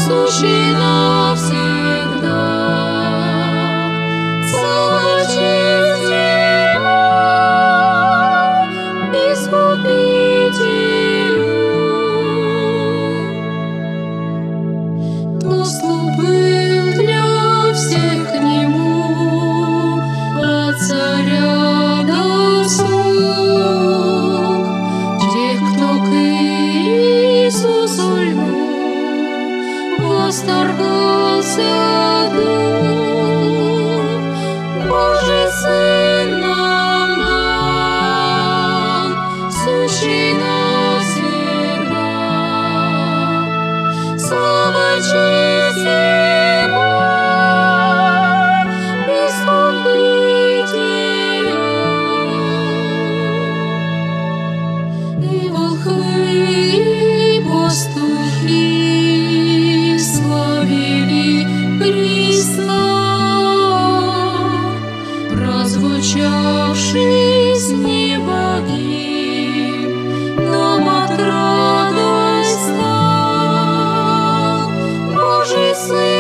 сущий навсегда. Слава, честь, ему, Искупителю. Доступ был для всех к нему, от царя до слуг, тех, кто к Иисусу льнул, восторгался дух. Божий Сын нам дан, сущий навсегда. Слава, честь ему, Искупителю. И волхвы, и пастухи славили Христа, прозвучавший с неба гимн, нам от радость стал Божий Сын.